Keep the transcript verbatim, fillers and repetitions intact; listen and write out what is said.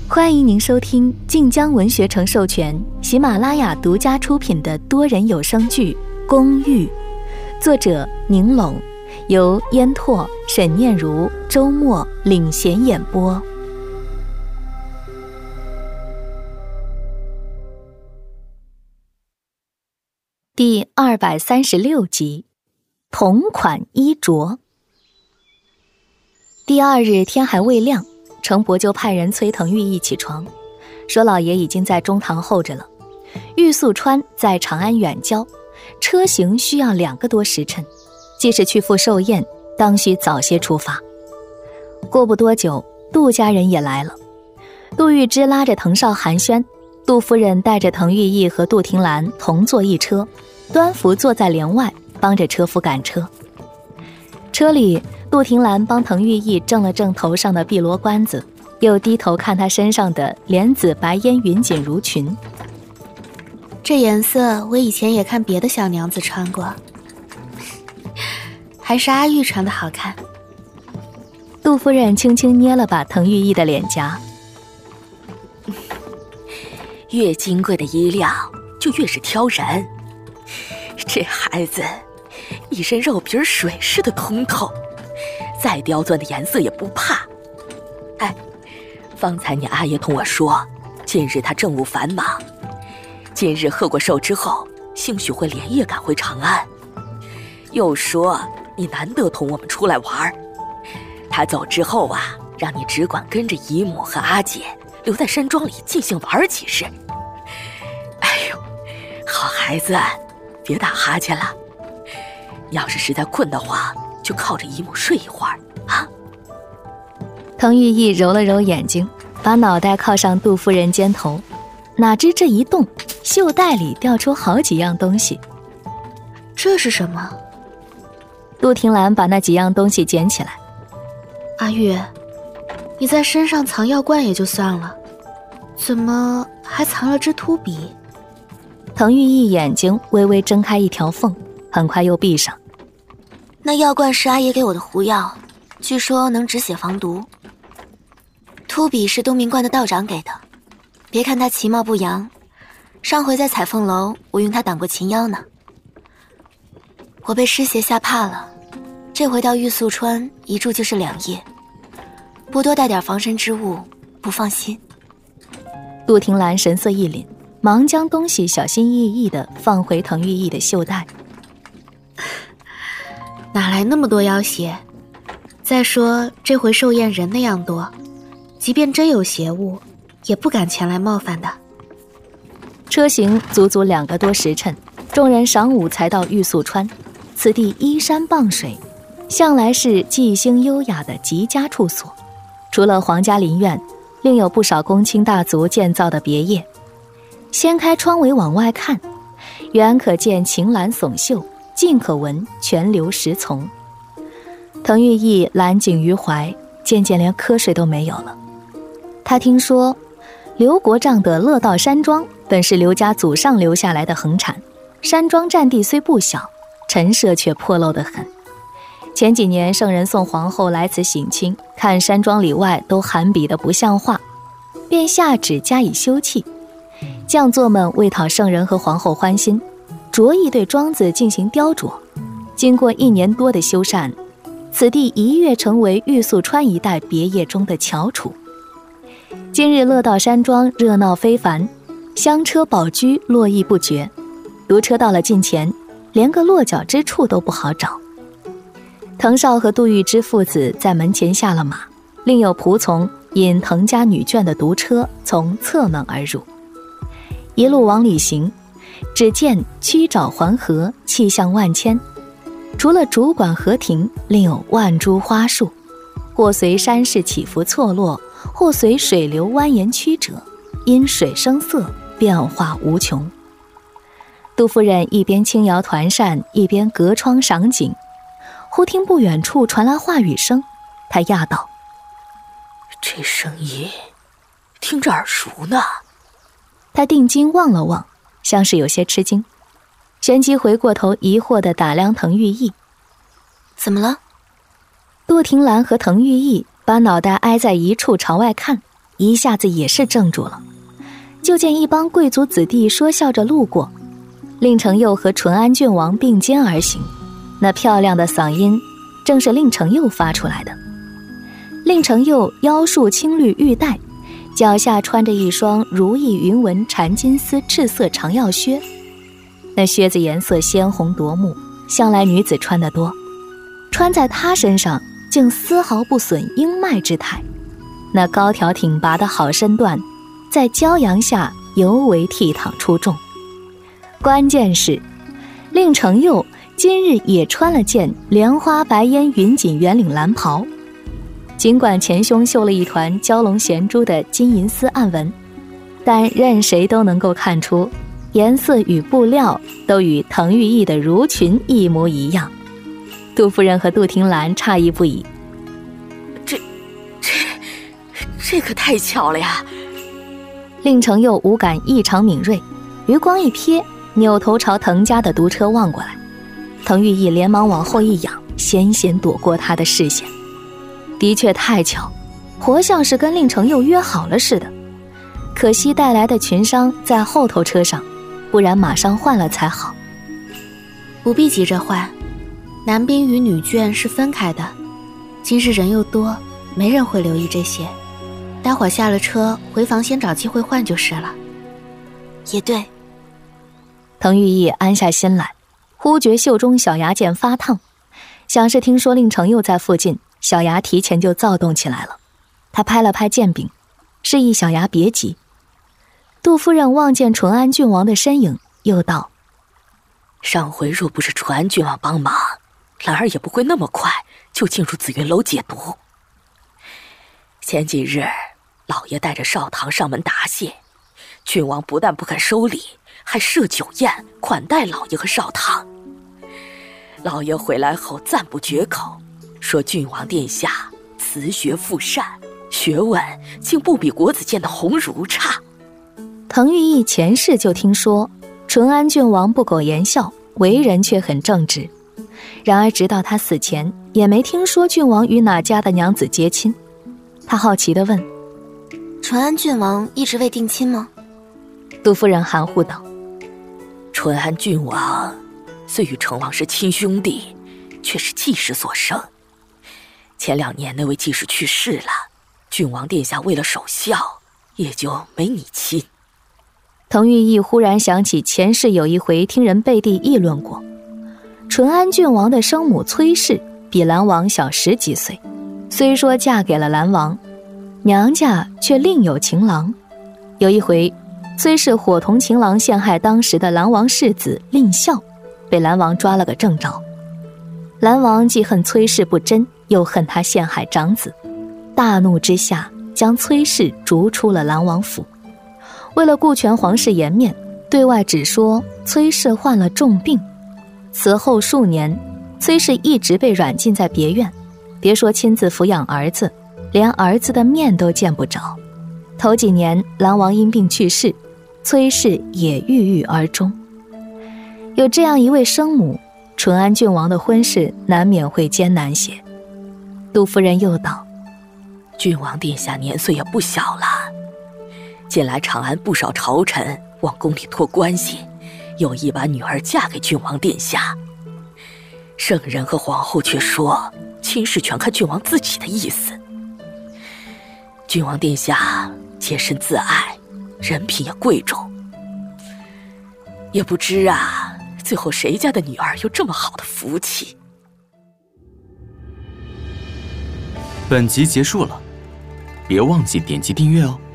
欢迎您收听晋江文学城授权、喜马拉雅独家出品的多人有声剧《公寓》，作者宁拢，由烟拓、沈念如、周末领衔演播。第二百三十六集，同款衣着。第二日天还未亮，程伯就派人催滕玉义起床，说老爷已经在中堂候着了。玉素川在长安远郊，车行需要两个多时辰，既是去赴寿宴，当需早些出发。过不多久，杜家人也来了。杜玉芝拉着滕少寒暄，杜夫人带着滕玉义和杜婷兰同坐一车，端福坐在帘外帮着车夫赶车。车里，杜婷兰帮滕玉义正了正头上的碧罗冠子，又低头看他身上的莲子白烟云锦襦裙。 这颜色我以前也看别的小娘子穿过，还是阿玉穿的好看。 杜夫人轻轻捏了把滕玉义的脸颊。 越金贵的衣料就越是挑人，这孩子一身肉皮水似的通透，再刁钻的颜色也不怕。哎，方才你阿爷同我说，近日他政务繁忙，今日贺过寿之后，兴许会连夜赶回长安。又说你难得同我们出来玩，他走之后啊，让你只管跟着姨母和阿姐留在山庄里尽兴玩几日。哎呦，好孩子，别打哈欠了。要是实在困得慌，就靠着姨母睡一会儿啊。 滕玉义揉了揉眼睛，把脑袋靠上杜夫人肩头，哪知这一动，袖袋里掉出好几样东西。 这是什么？ 杜婷兰把那几样东西捡起来。 阿玉，你在身上藏药罐也就算了，怎么还藏了支秃笔？ 滕玉义眼睛微微睁开一条缝，很快又闭上。 那药罐是阿爷给我的狐药，据说能止血防毒。秃笔是东明观的道长给的，别看他其貌不扬，上回在彩凤楼我用它挡过秦妖呢。我被尸邪吓怕了，这回到玉素川一住就是两夜，不多带点防身之物不放心。 杜婷兰神色一凛，忙将东西小心翼翼地放回滕玉义的袖袋。 哪来那么多妖邪？再说这回寿宴人那样多，即便真有邪物，也不敢前来冒犯的。 车行足足两个多时辰，众人晌午才到玉素川。此地依山傍水，向来是寂兴优雅的极佳处所。除了皇家林苑，另有不少公卿大族建造的别业。掀开窗围往外看，远可见晴岚耸秀，近可闻泉流石丛。滕玉义揽颈于怀，渐渐连瞌睡都没有了。他听说刘国丈的乐道山庄本是刘家祖上留下来的恒产，山庄占地虽不小，陈设却破漏得很。前几年圣人送皇后来此省亲，看山庄里外都寒鄙得不像话，便下旨加以修葺。匠作们为讨圣人和皇后欢心，着意对庄子进行雕琢。经过一年多的修缮，此地一跃成为玉素川一带别业中的翘楚。今日乐道山庄热闹非凡，香车宝驹络绎不绝，独车到了近前，连个落脚之处都不好找。滕少和杜玉芝父子在门前下了马，另有仆从引滕家女眷的独车从侧门而入。一路往里行，只见曲沼环河，气象万千。除了主管河亭，另有万株花树，或随山势起伏错落，或随水流蜿蜒曲折，因水生色，变化无穷。杜夫人一边轻摇团扇，一边隔窗赏景。忽听不远处传来话语声，她讶道： 这声音听着耳熟呢。 她定睛望了望，像是有些吃惊，旋即回过头疑惑地打量滕玉义。 怎么了？ 杜婷兰和滕玉义把脑袋挨在一处朝外看， 一下子也是怔住了。就见一帮贵族子弟说笑着路过，令承佑和淳安郡王并肩而行，那漂亮的嗓音正是令承佑发出来的。令承佑腰束青绿玉带，脚下穿着一双如意云纹缠金丝赤色长腰靴，那靴子颜色鲜红夺目，向来女子穿得多，穿在她身上竟丝毫不损英迈之态。那高挑挺拔的好身段在骄阳下尤为倜傥出众。关键是令承佑今日也穿了件莲花白烟云锦圆领蓝袍，尽管前胸绣了一团蛟龙衔珠的金银丝暗纹，但任谁都能够看出颜色与布料都与滕玉意的襦裙一模一样。杜夫人和杜婷兰诧异不已， 这这这可太巧了呀！ 令承佑五感异常敏锐，余光一瞥，扭头朝滕家的毒车望过来。滕玉意连忙往后一仰，险险躲过他的视线。的确太巧，活像是跟令承佑约好了似的。可惜带来的群伤在后头车上，不然马上换了才好。 不必急着换，男兵与女眷是分开的，今日人又多，没人会留意这些。待会儿下了车，回房先找机会换就是了。 也对。 滕玉意安下心来，忽觉袖中小牙剑发烫，想是听说令承佑在附近，小牙提前就躁动起来了。他拍了拍剑柄，示意小牙别急。杜夫人望见淳安郡王的身影，又道： 上回若不是淳安郡王帮忙，兰儿也不会那么快就进入紫云楼解毒。前几日老爷带着少堂上门答谢，郡王不但不肯收礼，还设酒宴款待老爷和少堂。老爷回来后赞不绝口，说郡王殿下辞学复善，学问竟不比国子监的鸿儒差。 滕玉意前世就听说淳安郡王不苟言笑，为人却很正直，然而直到他死前也没听说郡王与哪家的娘子结亲。他好奇地问： 淳安郡王一直未定亲吗？ 杜夫人含糊道： 淳安郡王虽与成王是亲兄弟，却是继室所生。前两年那位继室去世了，郡王殿下为了守孝，也就没你亲。 滕玉意忽然想起前世有一回听人背地议论过，淳安郡王的生母崔氏比兰王小十几岁，虽说嫁给了兰王，娘家却另有情郎。有一回崔氏伙同情郎陷害当时的兰王世子令孝，被兰王抓了个正着。兰王既恨崔氏不贞，又恨他陷害长子，大怒之下将崔氏逐出了兰王府。为了顾全皇室颜面，对外只说崔氏患了重病。此后数年，崔氏一直被软禁在别院，别说亲自抚养儿子，连儿子的面都见不着。头几年兰王因病去世，崔氏也郁郁而终。有这样一位生母，淳安郡王的婚事难免会艰难些。杜夫人又道： 郡王殿下年岁也不小了，近来长安不少朝臣往宫里托关系，有意把女儿嫁给郡王殿下。圣人和皇后却说亲事全看郡王自己的意思。郡王殿下洁身自爱，人品也贵重，也不知啊，最后谁家的女儿有这么好的福气。 本集结束了，别忘记点击订阅哦。